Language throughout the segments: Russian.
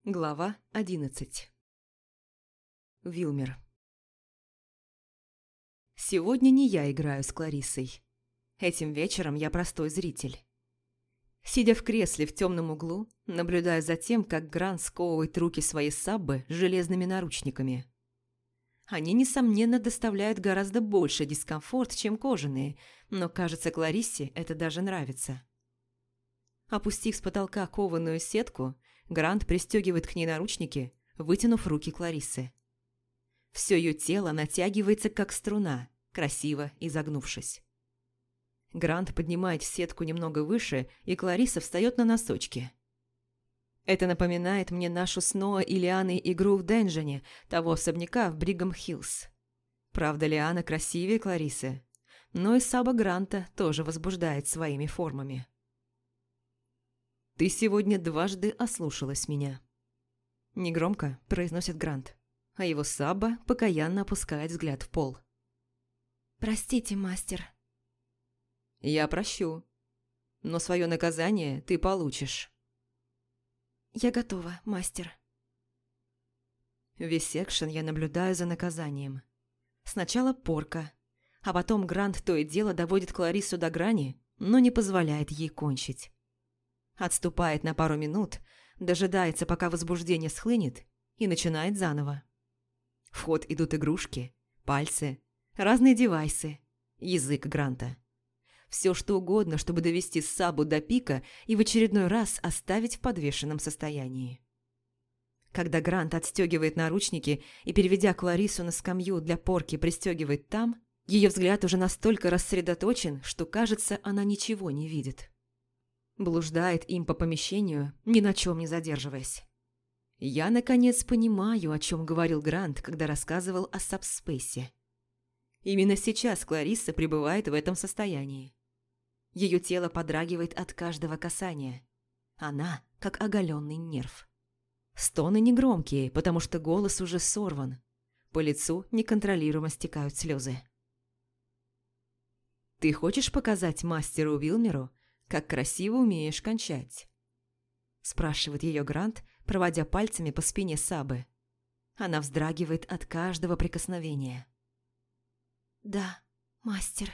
Глава 11. Вилмер. Сегодня не я играю с Клариссой. Этим вечером я простой зритель. Сидя в кресле в темном углу, наблюдаю за тем, как Грант сковывает руки своей саббы железными наручниками. Они, несомненно, доставляют гораздо больше дискомфорт, чем кожаные, но, кажется, Клариссе это даже нравится. Опустив с потолка кованую сетку, Грант пристегивает к ней наручники, вытянув руки Клариссы. Все ее тело натягивается, как струна, красиво изогнувшись. Грант поднимает сетку немного выше, и Кларисса встает на носочки. Это напоминает мне нашу с Ноа и Лианой игру в Денджоне, того особняка в Бригам-Хиллз. Правда, Лиана красивее Клариссы, но и саба Гранта тоже возбуждает своими формами. «Ты сегодня дважды ослушалась меня», – негромко произносит Грант, а его саба покаянно опускает взгляд в пол. «Простите, мастер». «Я прощу, но свое наказание ты получишь». «Я готова, мастер». Весь экшен я наблюдаю за наказанием. Сначала порка, а потом Грант то и дело доводит Клариссу до грани, но не позволяет ей кончить. Отступает на пару минут, дожидается, пока возбуждение схлынет, и начинает заново. В ход идут игрушки, пальцы, разные девайсы, язык Гранта. Все что угодно, чтобы довести сабу до пика и в очередной раз оставить в подвешенном состоянии. Когда Грант отстегивает наручники и, переведя Клариссу на скамью для порки, пристегивает там, ее взгляд уже настолько рассредоточен, что, кажется, она ничего не видит. Блуждает им по помещению, ни на чем не задерживаясь. Я, наконец, понимаю, о чем говорил Грант, когда рассказывал о сабспейсе. Именно сейчас Кларисса пребывает в этом состоянии. Ее тело подрагивает от каждого касания. Она как оголенный нерв. Стоны негромкие, потому что голос уже сорван. По лицу неконтролируемо стекают слезы. «Ты хочешь показать мастеру Вилмеру, как красиво умеешь кончать?» Спрашивает ее Грант, проводя пальцами по спине сабы. Она вздрагивает от каждого прикосновения. «Да, мастер».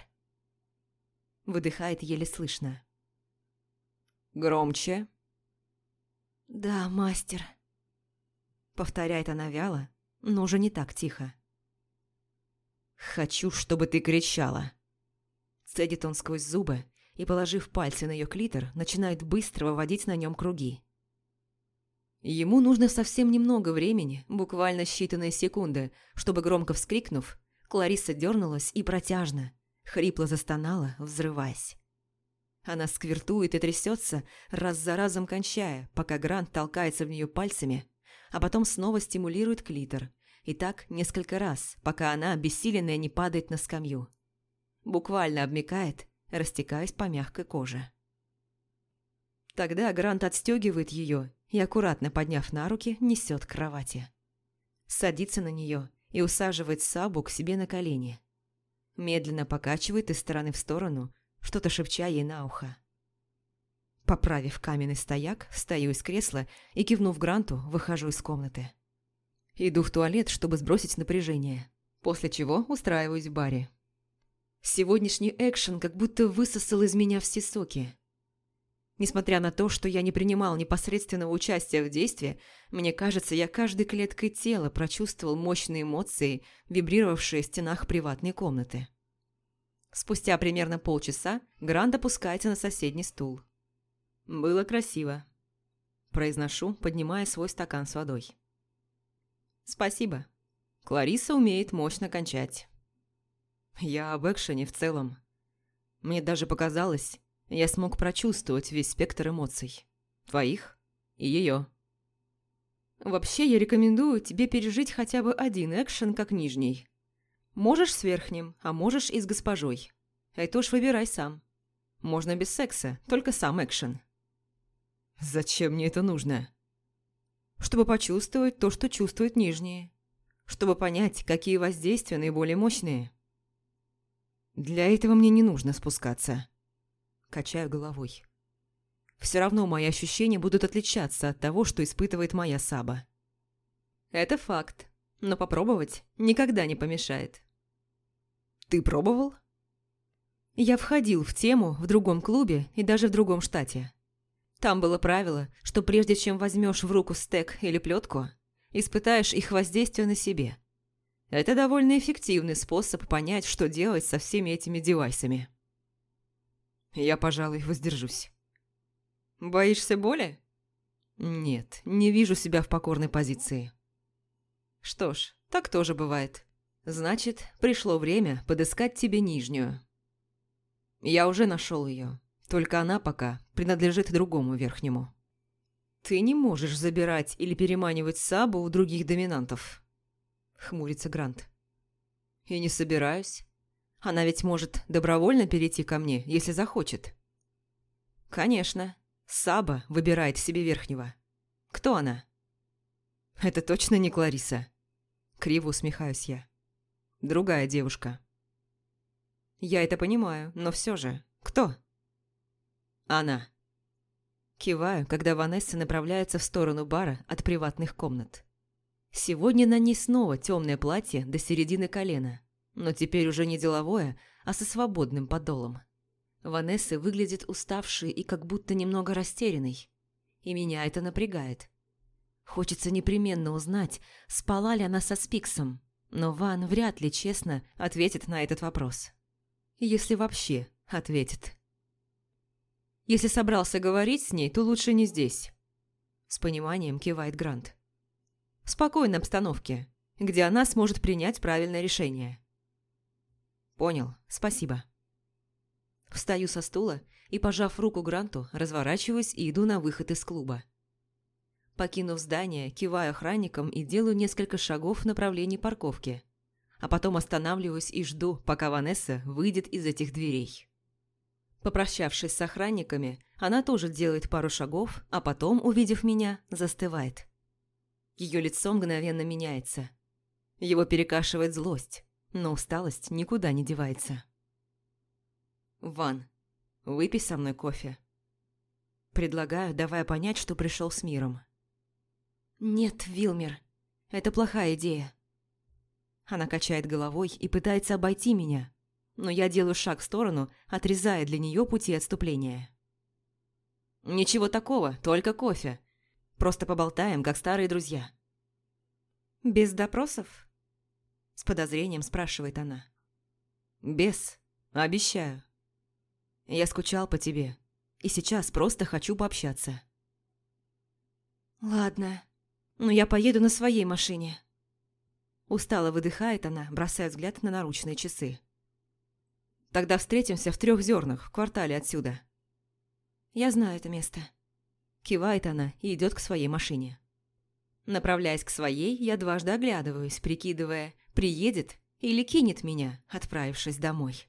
Выдыхает еле слышно. «Громче». «Да, мастер». Повторяет она вяло, но уже не так тихо. «Хочу, чтобы ты кричала». Цедит он сквозь зубы и, положив пальцы на ее клитор, начинает быстро выводить на нем круги. Ему нужно совсем немного времени, буквально считанные секунды, чтобы, громко вскрикнув, Кларисса дернулась и протяжно, хрипло застонала, взрываясь. Она сквиртует и трясется, раз за разом кончая, пока Грант толкается в нее пальцами, а потом снова стимулирует клитор, и так несколько раз, пока она, обессиленная, не падает на скамью. Буквально обмякает, растекаясь по мягкой коже. Тогда Грант отстегивает ее и, аккуратно подняв на руки, несет к кровати. Садится на нее и усаживает сабу к себе на колени. Медленно покачивает из стороны в сторону, что-то шепча ей на ухо. Поправив каменный стояк, встаю из кресла и, кивнув Гранту, выхожу из комнаты. Иду в туалет, чтобы сбросить напряжение, после чего устраиваюсь в баре. Сегодняшний экшен как будто высосал из меня все соки. Несмотря на то, что я не принимал непосредственного участия в действии, мне кажется, я каждой клеткой тела прочувствовал мощные эмоции, вибрировавшие в стенах приватной комнаты. Спустя примерно полчаса Грант опускается на соседний стул. «Было красиво», – произношу, поднимая свой стакан с водой. «Спасибо. Кларисса умеет мощно кончать». Я об экшене в целом. Мне даже показалось, я смог прочувствовать весь спектр эмоций. Твоих и ее. Вообще, я рекомендую тебе пережить хотя бы один экшен как нижний. Можешь с верхним, а можешь и с госпожой. Это уж выбирай сам. Можно без секса, только сам экшен. Зачем мне это нужно? Чтобы почувствовать то, что чувствуют нижние. Чтобы понять, какие воздействия наиболее мощные. Для этого мне не нужно спускаться. Качаю головой. В все равно мои ощущения будут отличаться от того, что испытывает моя Саба. Это факт, но попробовать никогда не помешает. Ты пробовал? Я входил в тему в другом клубе и даже в другом штате. Там было правило, что прежде чем возьмешь в руку стек или плетку, испытаешь их воздействие на себе. Это довольно эффективный способ понять, что делать со всеми этими девайсами. Я, пожалуй, воздержусь. Боишься боли? Нет, не вижу себя в покорной позиции. Что ж, так тоже бывает. Значит, пришло время подыскать тебе нижнюю. Я уже нашел ее, только она пока принадлежит другому верхнему. Ты не можешь забирать или переманивать Сабу у других доминантов. Хмурится Грант. И не собираюсь. Она ведь может добровольно перейти ко мне, если захочет. Конечно, Саба выбирает себе верхнего. Кто она? Это точно не Клариса. Криво усмехаюсь я. Другая девушка. Я это понимаю, но все же. Кто? Она. Киваю, когда Ванесса направляется в сторону бара от приватных комнат. Сегодня на ней снова темное платье до середины колена, но теперь уже не деловое, а со свободным подолом. Ванесса выглядит уставшей и как будто немного растерянной. И меня это напрягает. Хочется непременно узнать, спала ли она со Спиксом, но Ван вряд ли честно ответит на этот вопрос. Если вообще ответит. Если собрался говорить с ней, то лучше не здесь. С пониманием кивает Грант. В спокойной обстановке, где она сможет принять правильное решение. Понял, спасибо. Встаю со стула и, пожав руку Гранту, разворачиваюсь и иду на выход из клуба. Покинув здание, киваю охранникам и делаю несколько шагов в направлении парковки, а потом останавливаюсь и жду, пока Ванесса выйдет из этих дверей. Попрощавшись с охранниками, она тоже делает пару шагов, а потом, увидев меня, застывает. Ее лицо мгновенно меняется. Его перекашивает злость, но усталость никуда не девается. «Ван, выпей со мной кофе». Предлагаю, давая понять, что пришел с миром. «Нет, Вилмер, это плохая идея». Она качает головой и пытается обойти меня, но я делаю шаг в сторону, отрезая для нее пути отступления. «Ничего такого, только кофе. Просто поболтаем, как старые друзья». «Без допросов?» С подозрением спрашивает она. «Без, обещаю. Я скучал по тебе, и сейчас просто хочу пообщаться». «Ладно, но я поеду на своей машине». Устало выдыхает она, бросая взгляд на наручные часы. «Тогда встретимся в 3 зернах, в квартале отсюда». «Я знаю это место». Кивает она и идет к своей машине. Направляясь к своей, я дважды оглядываюсь, прикидывая, приедет или кинет меня, отправившись домой.